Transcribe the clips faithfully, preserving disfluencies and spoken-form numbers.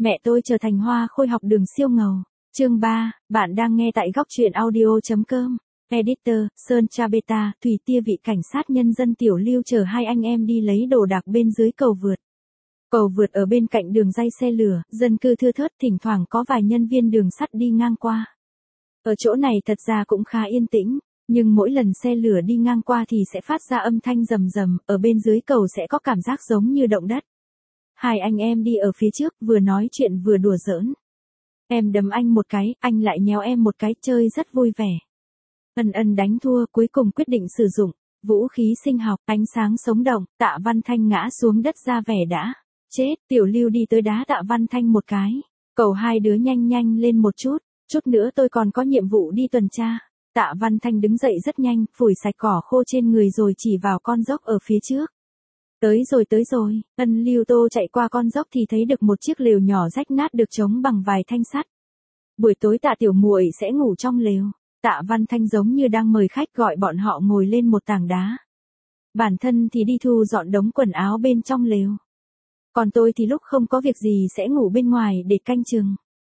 Mẹ tôi trở thành hoa khôi học đường siêu ngầu. Chương ba, bạn đang nghe tại góc truyện audio chấm com. Editor, Sơn Chabeta, Thủy Tia vị cảnh sát nhân dân Tiểu Lưu chở hai anh em đi lấy đồ đạc bên dưới cầu vượt. Cầu vượt ở bên cạnh đường ray xe lửa, dân cư thưa thớt, thỉnh thoảng có vài nhân viên đường sắt đi ngang qua. Ở chỗ này thật ra cũng khá yên tĩnh, nhưng mỗi lần xe lửa đi ngang qua thì sẽ phát ra âm thanh rầm rầm, ở bên dưới cầu sẽ có cảm giác giống như động đất. Hai anh em đi ở phía trước, vừa nói chuyện vừa đùa giỡn. Em đấm anh một cái, anh lại nhéo em một cái, chơi rất vui vẻ. Ân ân đánh thua, cuối cùng quyết định sử dụng vũ khí sinh học, ánh sáng sống động. Tạ Văn Thanh ngã xuống đất ra vẻ đã chết. Tiểu Lưu đi tới đá Tạ Văn Thanh một cái. Cầu hai đứa nhanh nhanh lên một chút, chút nữa tôi còn có nhiệm vụ đi tuần tra. Tạ Văn Thanh đứng dậy rất nhanh, phủi sạch cỏ khô trên người rồi chỉ vào con dốc ở phía trước. Tới rồi tới rồi. Ân Lưu Tô chạy qua con dốc thì thấy được một chiếc lều nhỏ rách nát được chống bằng vài thanh sắt. Buổi tối Tạ tiểu muội sẽ ngủ trong lều. Tạ Văn Thanh giống như đang mời khách, gọi bọn họ ngồi lên một tảng đá. Bản thân thì đi thu dọn đống quần áo bên trong lều. Còn tôi thì lúc không có việc gì sẽ ngủ bên ngoài để canh chừng.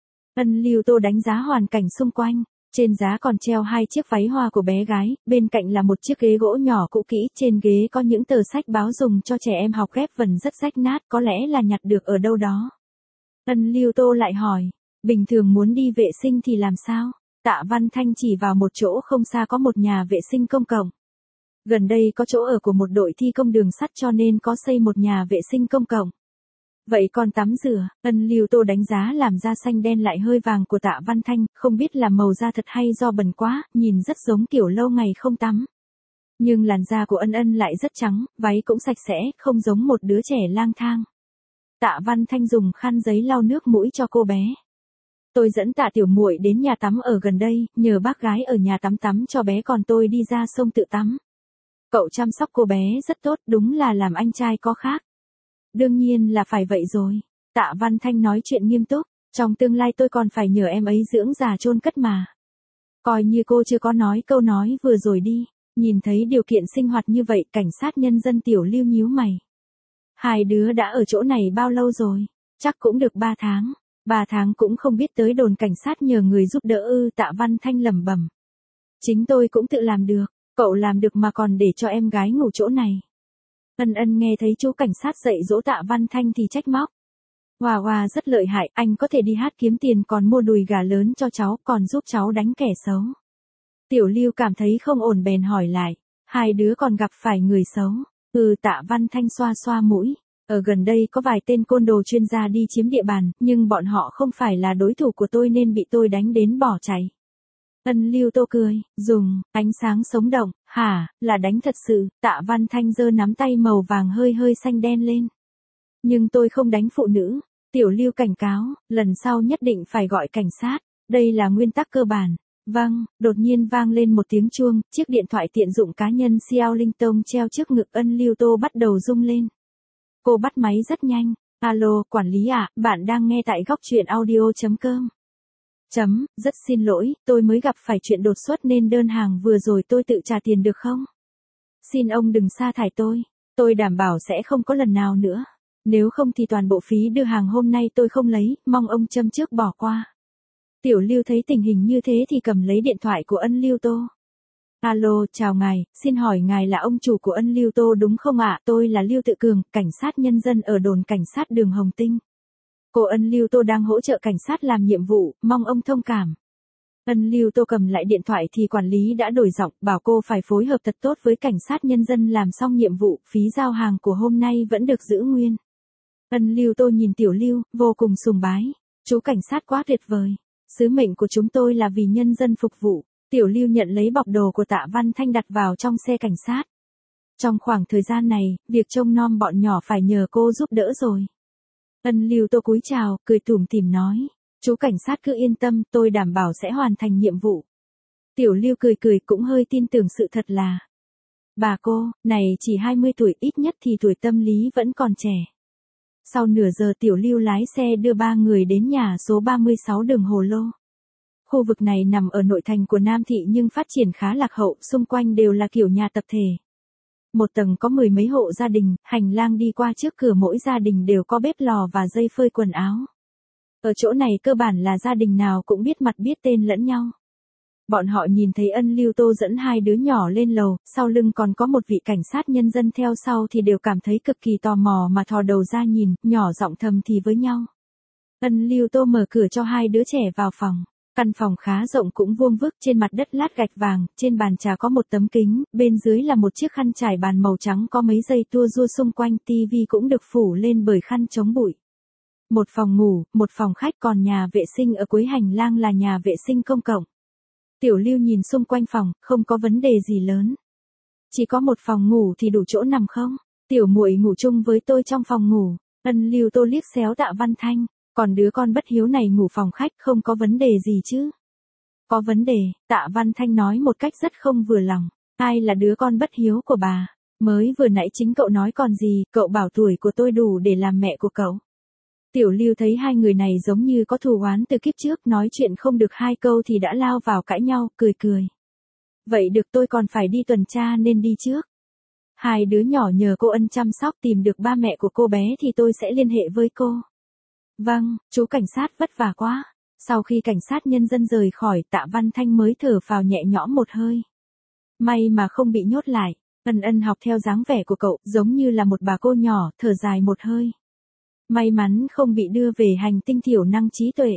Ân Lưu Tô đánh giá hoàn cảnh xung quanh. Trên giá còn treo hai chiếc váy hoa của bé gái, bên cạnh là một chiếc ghế gỗ nhỏ cũ kỹ, trên ghế có những tờ sách báo dùng cho trẻ em học ghép vần rất rách nát, có lẽ là nhặt được ở đâu đó. Ân Lưu Tô lại hỏi, bình thường muốn đi vệ sinh thì làm sao? Tạ Văn Thanh chỉ vào một chỗ không xa có một nhà vệ sinh công cộng. Gần đây có chỗ ở của một đội thi công đường sắt cho nên có xây một nhà vệ sinh công cộng. Vậy còn tắm rửa? Ân Lưu Tô đánh giá làm da xanh đen lại hơi vàng của Tạ Văn Thanh, không biết là màu da thật hay do bẩn quá, nhìn rất giống kiểu lâu ngày không tắm. Nhưng làn da của Ân Ân lại rất trắng, váy cũng sạch sẽ, không giống một đứa trẻ lang thang. Tạ Văn Thanh dùng khăn giấy lau nước mũi cho cô bé. Tôi dẫn Tạ tiểu muội đến nhà tắm ở gần đây, nhờ bác gái ở nhà tắm tắm cho bé, còn tôi đi ra sông tự tắm. Cậu chăm sóc cô bé rất tốt, đúng là làm anh trai có khác. Đương nhiên là phải vậy rồi. Tạ Văn Thanh nói chuyện nghiêm túc, trong tương lai tôi còn phải nhờ em ấy dưỡng già chôn cất mà. Coi như cô chưa có nói câu nói vừa rồi đi. Nhìn thấy điều kiện sinh hoạt như vậy, cảnh sát nhân dân Tiểu Lưu nhíu mày. Hai đứa đã ở chỗ này bao lâu rồi? Chắc cũng được ba tháng. Ba tháng cũng không biết tới đồn cảnh sát nhờ người giúp đỡ ư? Tạ Văn Thanh lẩm bẩm. Chính tôi cũng tự làm được. Cậu làm được mà còn để cho em gái ngủ chỗ này. Ân Ân nghe thấy chú cảnh sát dạy dỗ Tạ Văn Thanh thì trách móc. Hòa Hòa rất lợi hại, anh có thể đi hát kiếm tiền còn mua đùi gà lớn cho cháu, còn giúp cháu đánh kẻ xấu. Tiểu Lưu cảm thấy không ổn bèn hỏi lại, hai đứa còn gặp phải người xấu? Ừ, Tạ Văn Thanh xoa xoa mũi. Ở gần đây có vài tên côn đồ chuyên gia đi chiếm địa bàn, nhưng bọn họ không phải là đối thủ của tôi nên bị tôi đánh đến bỏ chạy. Ân Lưu Tô cười, dùng ánh sáng sống động, hả, là đánh thật sự? Tạ Văn Thanh giơ nắm tay màu vàng hơi hơi xanh đen lên. Nhưng tôi không đánh phụ nữ. Tiểu Lưu cảnh cáo, lần sau nhất định phải gọi cảnh sát, đây là nguyên tắc cơ bản. Vâng, đột nhiên vang lên một tiếng chuông, chiếc điện thoại tiện dụng cá nhân Xiao Linh Tông treo trước ngực Ân Lưu Tô bắt đầu rung lên. Cô bắt máy rất nhanh. Alo, quản lý ạ, à, bạn đang nghe tại góc truyện audio chấm com. Chấm, rất xin lỗi, tôi mới gặp phải chuyện đột xuất nên đơn hàng vừa rồi tôi tự trả tiền được không? Xin ông đừng sa thải tôi, tôi đảm bảo sẽ không có lần nào nữa. Nếu không thì toàn bộ phí đưa hàng hôm nay tôi không lấy, mong ông châm trước bỏ qua. Tiểu Lưu thấy tình hình như thế thì cầm lấy điện thoại của Ân Lưu Tô. Alo, chào ngài, xin hỏi ngài là ông chủ của Ân Lưu Tô đúng không ạ? Tôi là Lưu Tự Cường, cảnh sát nhân dân ở đồn cảnh sát đường Hồng Tinh. Cô Ân Lưu Tô đang hỗ trợ cảnh sát làm nhiệm vụ, mong ông thông cảm. Ân Lưu Tô cầm lại điện thoại thì quản lý đã đổi giọng, bảo cô phải phối hợp thật tốt với cảnh sát nhân dân làm xong nhiệm vụ, phí giao hàng của hôm nay vẫn được giữ nguyên. Ân Lưu Tô nhìn Tiểu Lưu, vô cùng sùng bái. Chú cảnh sát quá tuyệt vời. Sứ mệnh của chúng tôi là vì nhân dân phục vụ. Tiểu Lưu nhận lấy bọc đồ của Tạ Văn Thanh đặt vào trong xe cảnh sát. Trong khoảng thời gian này, việc trông nom bọn nhỏ phải nhờ cô giúp đỡ rồi. Ân Lưu Tô cúi chào, cười tủm tỉm nói. Chú cảnh sát cứ yên tâm, tôi đảm bảo sẽ hoàn thành nhiệm vụ. Tiểu Lưu cười cười cũng hơi tin tưởng sự thật là. Bà cô, này chỉ hai mươi tuổi, ít nhất thì tuổi tâm lý vẫn còn trẻ. Sau nửa giờ Tiểu Lưu lái xe đưa ba người đến nhà số ba mươi sáu đường Hồ Lô. Khu vực này nằm ở nội thành của Nam Thị nhưng phát triển khá lạc hậu, xung quanh đều là kiểu nhà tập thể. Một tầng có mười mấy hộ gia đình, hành lang đi qua trước cửa mỗi gia đình đều có bếp lò và dây phơi quần áo. Ở chỗ này cơ bản là gia đình nào cũng biết mặt biết tên lẫn nhau. Bọn họ nhìn thấy Ân Lưu Tô dẫn hai đứa nhỏ lên lầu, sau lưng còn có một vị cảnh sát nhân dân theo sau thì đều cảm thấy cực kỳ tò mò mà thò đầu ra nhìn, nhỏ giọng thầm thì với nhau. Ân Lưu Tô mở cửa cho hai đứa trẻ vào phòng. Căn phòng khá rộng cũng vuông vức, trên mặt đất lát gạch vàng, trên bàn trà có một tấm kính, bên dưới là một chiếc khăn trải bàn màu trắng có mấy dây tua rua xung quanh, tivi cũng được phủ lên bởi khăn chống bụi. Một phòng ngủ, một phòng khách, còn nhà vệ sinh ở cuối hành lang là nhà vệ sinh công cộng. Tiểu Lưu nhìn xung quanh phòng, không có vấn đề gì lớn. Chỉ có một phòng ngủ thì đủ chỗ nằm không? Tiểu muội ngủ chung với tôi trong phòng ngủ. Ân Lưu Tô liếc xéo Tạ Văn Thanh, còn đứa con bất hiếu này ngủ phòng khách không có vấn đề gì chứ? Có vấn đề, Tạ Văn Thanh nói một cách rất không vừa lòng. Ai là đứa con bất hiếu của bà? Mới vừa nãy chính cậu nói còn gì, cậu bảo tuổi của tôi đủ để làm mẹ của cậu. Tiểu Lưu thấy hai người này giống như có thù oán từ kiếp trước, nói chuyện không được hai câu thì đã lao vào cãi nhau, cười cười. Vậy được, tôi còn phải đi tuần tra nên đi trước. Hai đứa nhỏ nhờ cô Ân chăm sóc, tìm được ba mẹ của cô bé thì tôi sẽ liên hệ với cô. Vâng, chú cảnh sát vất vả quá. Sau khi cảnh sát nhân dân rời khỏi, Tạ Văn Thanh mới thở phào nhẹ nhõm một hơi. May mà không bị nhốt lại. Ân Ân học theo dáng vẻ của cậu, giống như là một bà cô nhỏ, thở dài một hơi. May mắn không bị đưa về hành tinh thiểu năng trí tuệ.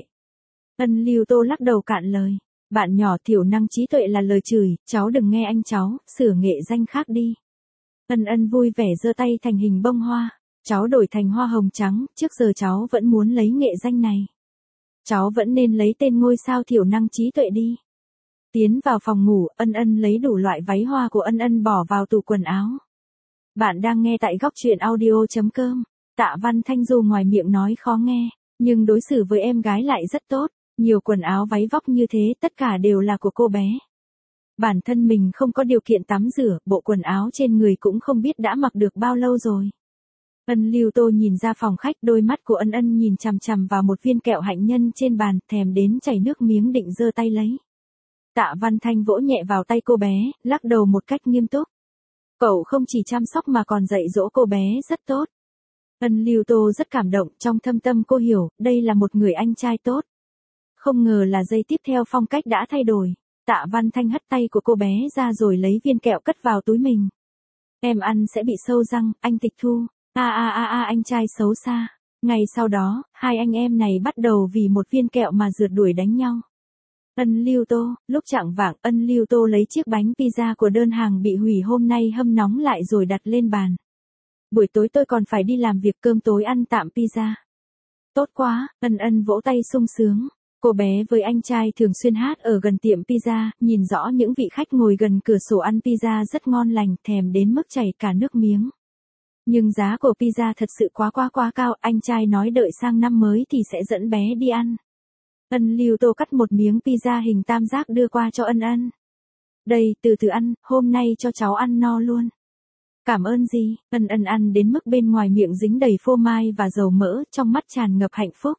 Ân Lưu Tô lắc đầu cạn lời. Bạn nhỏ, thiểu năng trí tuệ là lời chửi, cháu đừng nghe anh cháu, sửa nghệ danh khác đi. Ân Ân vui vẻ giơ tay thành hình bông hoa. Cháu đổi thành hoa hồng trắng, trước giờ cháu vẫn muốn lấy nghệ danh này. Cháu vẫn nên lấy tên ngôi sao thiểu năng trí tuệ đi. Tiến vào phòng ngủ, Ân Ân lấy đủ loại váy hoa của Ân Ân bỏ vào tủ quần áo. Bạn đang nghe tại góc truyện audio chấm com. Tạ Văn Thanh dù ngoài miệng nói khó nghe, nhưng đối xử với em gái lại rất tốt. Nhiều quần áo váy vóc như thế tất cả đều là của cô bé. Bản thân mình không có điều kiện tắm rửa, bộ quần áo trên người cũng không biết đã mặc được bao lâu rồi. Ân Lưu Tô nhìn ra phòng khách, đôi mắt của Ân Ân nhìn chằm chằm vào một viên kẹo hạnh nhân trên bàn, thèm đến chảy nước miếng định giơ tay lấy. Tạ Văn Thanh vỗ nhẹ vào tay cô bé, lắc đầu một cách nghiêm túc. Cậu không chỉ chăm sóc mà còn dạy dỗ cô bé rất tốt. Ân Lưu Tô rất cảm động, trong thâm tâm cô hiểu, đây là một người anh trai tốt. Không ngờ là giây tiếp theo phong cách đã thay đổi. Tạ Văn Thanh hất tay của cô bé ra rồi lấy viên kẹo cất vào túi mình. Em ăn sẽ bị sâu răng, anh tịch thu. A a a a anh trai xấu xa. Ngày sau đó, hai anh em này bắt đầu vì một viên kẹo mà rượt đuổi đánh nhau. Ân Lưu Tô, lúc chạng vạng, Ân Lưu Tô lấy chiếc bánh pizza của đơn hàng bị hủy hôm nay hâm nóng lại rồi đặt lên bàn. Buổi tối tôi còn phải đi làm việc, cơm tối ăn tạm pizza. Tốt quá, Ân Ân vỗ tay sung sướng. Cô bé với anh trai thường xuyên hát ở gần tiệm pizza, nhìn rõ những vị khách ngồi gần cửa sổ ăn pizza rất ngon lành, thèm đến mức chảy cả nước miếng. Nhưng giá của pizza thật sự quá quá quá cao, anh trai nói đợi sang năm mới thì sẽ dẫn bé đi ăn. Ân Lưu Tô cắt một miếng pizza hình tam giác đưa qua cho Ân Ân. Đây, từ từ ăn, hôm nay cho cháu ăn no luôn. Cảm ơn gì, Ân Ân ăn đến mức bên ngoài miệng dính đầy phô mai và dầu mỡ, trong mắt tràn ngập hạnh phúc.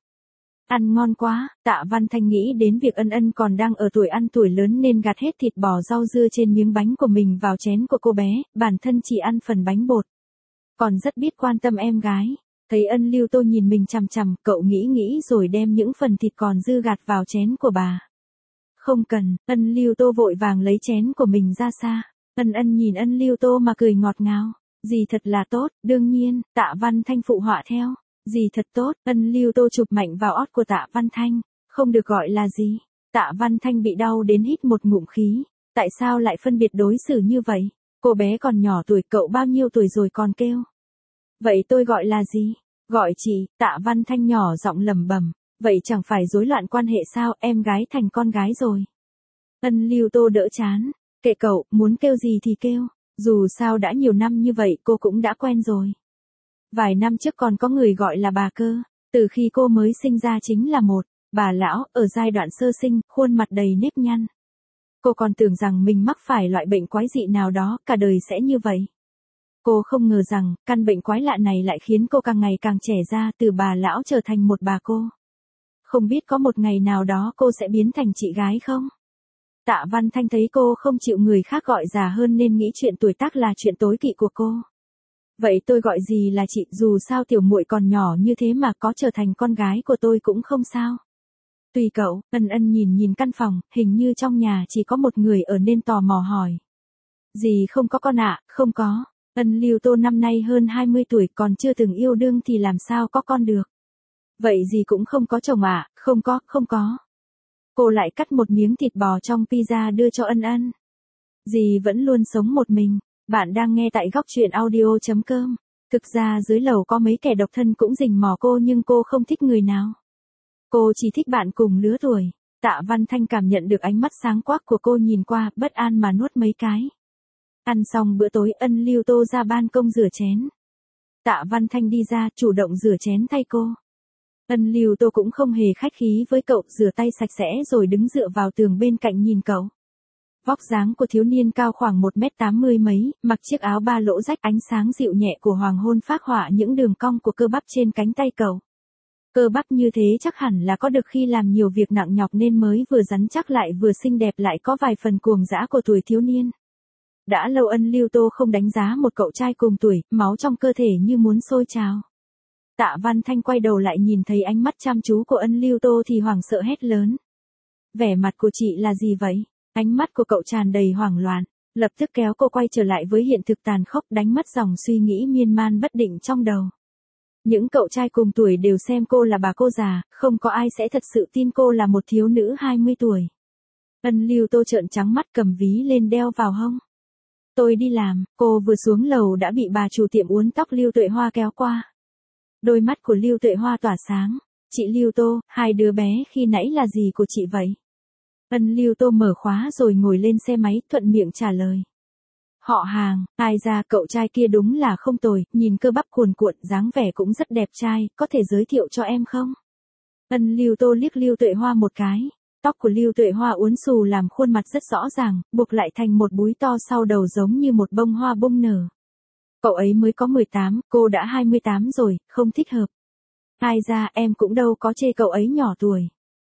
Ăn ngon quá, Tạ Văn Thanh nghĩ đến việc Ân Ân còn đang ở tuổi ăn tuổi lớn nên gạt hết thịt bò rau dưa trên miếng bánh của mình vào chén của cô bé, bản thân chỉ ăn phần bánh bột. Còn rất biết quan tâm em gái. Thấy Ân Lưu Tô nhìn mình chằm chằm, cậu nghĩ nghĩ rồi đem những phần thịt còn dư gạt vào chén của bà. Không cần, Ân Lưu Tô vội vàng lấy chén của mình ra xa. Ân Ân nhìn Ân Lưu Tô mà cười ngọt ngào. Dì thật là tốt, đương nhiên, Tạ Văn Thanh phụ họa theo. Dì thật tốt, Ân Lưu Tô chụp mạnh vào ót của Tạ Văn Thanh. Không được gọi là gì. Tạ Văn Thanh bị đau đến hít một ngụm khí. Tại sao lại phân biệt đối xử như vậy? Cô bé còn nhỏ tuổi, cậu bao nhiêu tuổi rồi còn kêu. Vậy tôi gọi là gì? Gọi chị, Tạ Văn Thanh nhỏ giọng lẩm bẩm. Vậy chẳng phải rối loạn quan hệ sao, em gái thành con gái rồi. Ân Lưu Tô đỡ chán. Kệ cậu, muốn kêu gì thì kêu. Dù sao đã nhiều năm như vậy cô cũng đã quen rồi. Vài năm trước còn có người gọi là bà cơ. Từ khi cô mới sinh ra chính là một bà lão, ở giai đoạn sơ sinh, khuôn mặt đầy nếp nhăn. Cô còn tưởng rằng mình mắc phải loại bệnh quái dị nào đó, cả đời sẽ như vậy. Cô không ngờ rằng, căn bệnh quái lạ này lại khiến cô càng ngày càng trẻ ra, từ bà lão trở thành một bà cô. Không biết có một ngày nào đó cô sẽ biến thành chị gái không? Tạ Văn Thanh thấy cô không chịu người khác gọi già hơn nên nghĩ chuyện tuổi tác là chuyện tối kỵ của cô. Vậy tôi gọi gì là chị, dù sao tiểu muội còn nhỏ như thế mà có trở thành con gái của tôi cũng không sao. Tùy cậu. Ân Ân nhìn nhìn căn phòng, hình như trong nhà chỉ có một người ở nên tò mò hỏi. Dì không có con ạ, không có. Ân Lưu Tô năm nay hơn hai mươi tuổi, còn chưa từng yêu đương thì làm sao có con được. Vậy dì cũng không có chồng ạ? Không có, không có. Cô lại cắt một miếng thịt bò trong pizza đưa cho Ân Ân. Dì vẫn luôn sống một mình. Bạn đang nghe tại góc truyện audio.com. Thực ra dưới lầu có mấy kẻ độc thân cũng rình mò cô nhưng cô không thích người nào. Cô chỉ thích bạn cùng lứa tuổi. Tạ Văn Thanh cảm nhận được ánh mắt sáng quắc của cô, nhìn qua, bất an mà nuốt mấy cái. Ăn xong bữa tối, Ân Lưu Tô ra ban công rửa chén. Tạ Văn Thanh đi ra, chủ động rửa chén thay cô. Ân Lưu Tô cũng không hề khách khí với cậu, rửa tay sạch sẽ rồi đứng dựa vào tường bên cạnh nhìn cậu. Vóc dáng của thiếu niên cao khoảng một mét tám mươi mấy, mặc chiếc áo ba lỗ rách, ánh sáng dịu nhẹ của hoàng hôn phác họa những đường cong của cơ bắp trên cánh tay cậu. Cơ bắp như thế chắc hẳn là có được khi làm nhiều việc nặng nhọc nên mới vừa rắn chắc lại vừa xinh đẹp, lại có vài phần cuồng dã của tuổi thiếu niên. Đã lâu Ân Lưu Tô không đánh giá một cậu trai cùng tuổi, máu trong cơ thể như muốn sôi trào. Tạ Văn Thanh quay đầu lại nhìn thấy ánh mắt chăm chú của Ân Lưu Tô thì hoảng sợ hét lớn. Vẻ mặt của chị là gì vậy? Ánh mắt của cậu tràn đầy hoảng loạn, lập tức kéo cô quay trở lại với hiện thực tàn khốc, đánh mất dòng suy nghĩ miên man bất định trong đầu. Những cậu trai cùng tuổi đều xem cô là bà cô già, không có ai sẽ thật sự tin cô là một thiếu nữ hai mươi tuổi. Ân Lưu Tô trợn trắng mắt, cầm ví lên đeo vào hông. Tôi đi làm. Cô vừa xuống lầu đã bị bà chủ tiệm uốn tóc Lưu Tuệ Hoa kéo qua. Đôi mắt của Lưu Tuệ Hoa tỏa sáng. Chị Lưu Tô, hai đứa bé khi nãy là gì của chị vậy? Ân Lưu Tô mở khóa rồi ngồi lên xe máy, thuận miệng trả lời. Họ hàng. Ai ra, cậu trai kia đúng là không tồi, nhìn cơ bắp cuồn cuộn, dáng vẻ cũng rất đẹp trai, có thể giới thiệu cho em không? Ân Lưu Tô liếc Lưu Tuệ Hoa một cái. Tóc của Lưu Tuệ Hoa uốn xù làm khuôn mặt rất rõ ràng, buộc lại thành một búi to sau đầu giống như một bông hoa bung nở. Cậu ấy mới có mười tám, cô đã hai mươi tám rồi, không thích hợp. Ai ra, em cũng đâu có chê cậu ấy nhỏ tuổi.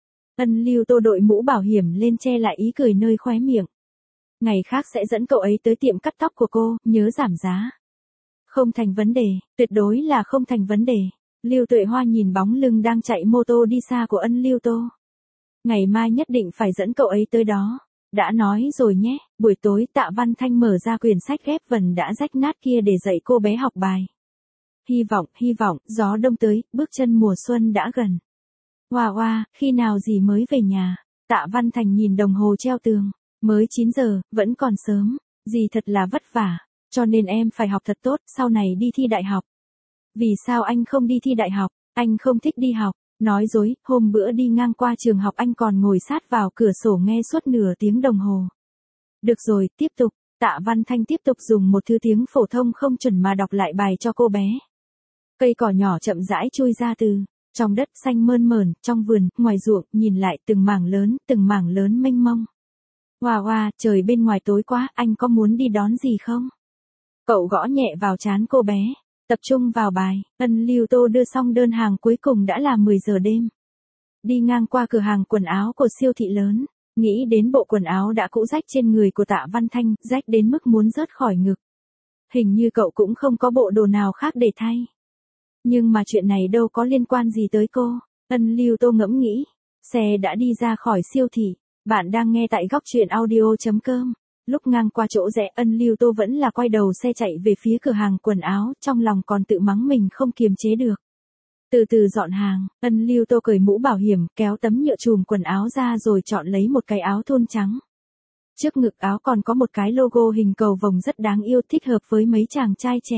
Ân Lưu Tô đội mũ bảo hiểm lên che lại ý cười nơi khóe miệng. Ngày khác sẽ dẫn cậu ấy tới tiệm cắt tóc của cô, nhớ giảm giá. Không thành vấn đề, tuyệt đối là không thành vấn đề. Lưu Tuệ Hoa nhìn bóng lưng đang chạy mô tô đi xa của Ân Lưu Tô. Ngày mai nhất định phải dẫn cậu ấy tới đó. Đã nói rồi nhé. Buổi tối Tạ Văn Thanh mở ra quyển sách ghép vần đã rách nát kia để dạy cô bé học bài. Hy vọng, hy vọng, gió đông tới, bước chân mùa xuân đã gần. Hoa hoa, khi nào dì mới về nhà? Tạ Văn Thành nhìn đồng hồ treo tường. Mới chín giờ, vẫn còn sớm. Dì thật là vất vả. Cho nên em phải học thật tốt, sau này đi thi đại học. Vì sao anh không đi thi đại học? Anh không thích đi học. Nói dối, hôm bữa đi ngang qua trường học anh còn ngồi sát vào cửa sổ nghe suốt nửa tiếng đồng hồ. Được rồi, tiếp tục. Tạ Văn Thanh tiếp tục dùng một thứ tiếng phổ thông không chuẩn mà đọc lại bài cho cô bé. Cây cỏ nhỏ chậm rãi chui ra từ trong đất xanh mơn mởn, trong vườn, ngoài ruộng, nhìn lại từng mảng lớn, từng mảng lớn mênh mông. Hoa hoa, trời bên ngoài tối quá, anh có muốn đi đón gì không? Cậu gõ nhẹ vào trán cô bé. Tập trung vào bài. Ân Lưu Tô đưa xong đơn hàng cuối cùng đã là mười giờ đêm. Đi ngang qua cửa hàng quần áo của siêu thị lớn. Nghĩ đến bộ quần áo đã cũ rách trên người của Tạ Văn Thanh, rách đến mức muốn rớt khỏi ngực. Hình như cậu cũng không có bộ đồ nào khác để thay. Nhưng mà chuyện này đâu có liên quan gì tới cô. Ân Lưu Tô ngẫm nghĩ. Xe đã đi ra khỏi siêu thị. Bạn đang nghe tại góc truyện audio.com. Lúc ngang qua chỗ rẽ, Ân Lưu Tô vẫn là quay đầu xe chạy về phía cửa hàng quần áo, trong lòng còn tự mắng mình không kiềm chế được. Từ từ dọn hàng, Ân Lưu Tô cởi mũ bảo hiểm, kéo tấm nhựa chùm quần áo ra rồi chọn lấy một cái áo thun trắng. Trước ngực áo còn có một cái logo hình cầu vồng rất đáng yêu, thích hợp với mấy chàng trai trẻ.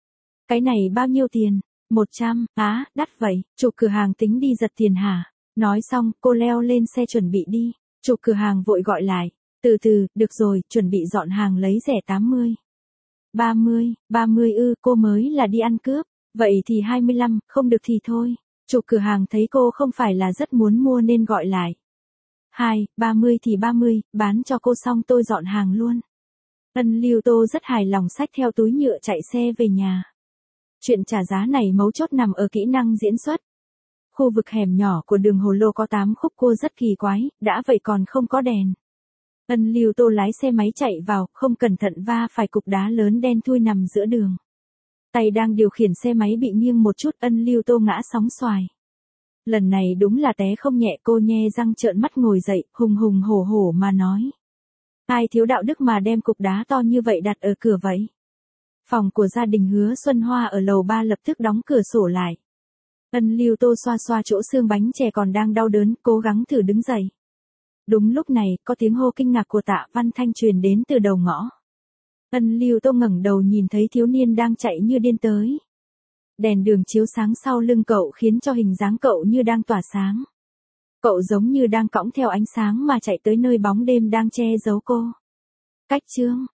Cái này bao nhiêu tiền? một trăm, á, đắt vậy, chủ cửa hàng tính đi giật tiền hả? Nói xong, cô leo lên xe chuẩn bị đi. Chủ cửa hàng vội gọi lại. Từ từ, được rồi, chuẩn bị dọn hàng lấy rẻ tám mươi. ba mươi, ba mươi ư, cô mới là đi ăn cướp. Vậy thì hai mươi lăm, không được thì thôi. Chủ cửa hàng thấy cô không phải là rất muốn mua nên gọi lại. hai, ba mươi thì ba mươi, bán cho cô xong tôi dọn hàng luôn. Ân Lưu Tô rất hài lòng xách theo túi nhựa chạy xe về nhà. Chuyện trả giá này mấu chốt nằm ở kỹ năng diễn xuất. Khu vực hẻm nhỏ của đường Hồ Lô có tám khúc cua rất kỳ quái, đã vậy còn không có đèn. Ân Lưu Tô lái xe máy chạy vào, không cẩn thận va phải cục đá lớn đen thui nằm giữa đường. Tay đang điều khiển xe máy bị nghiêng một chút, Ân Lưu Tô ngã sóng xoài. Lần này đúng là té không nhẹ, cô nhe răng trợn mắt ngồi dậy, hùng hùng hổ hổ mà nói. Ai thiếu đạo đức mà đem cục đá to như vậy đặt ở cửa vậy? Phòng của gia đình Hứa Xuân Hoa ở lầu ba lập tức đóng cửa sổ lại. Ân Lưu Tô xoa xoa chỗ xương bánh chè còn đang đau đớn, cố gắng thử đứng dậy. Đúng lúc này, có tiếng hô kinh ngạc của Tạ Văn Thanh truyền đến từ đầu ngõ. Ân Lưu Tô ngẩng đầu nhìn thấy thiếu niên đang chạy như điên tới. Đèn đường chiếu sáng sau lưng cậu khiến cho hình dáng cậu như đang tỏa sáng. Cậu giống như đang cõng theo ánh sáng mà chạy tới nơi bóng đêm đang che giấu cô. Cách chương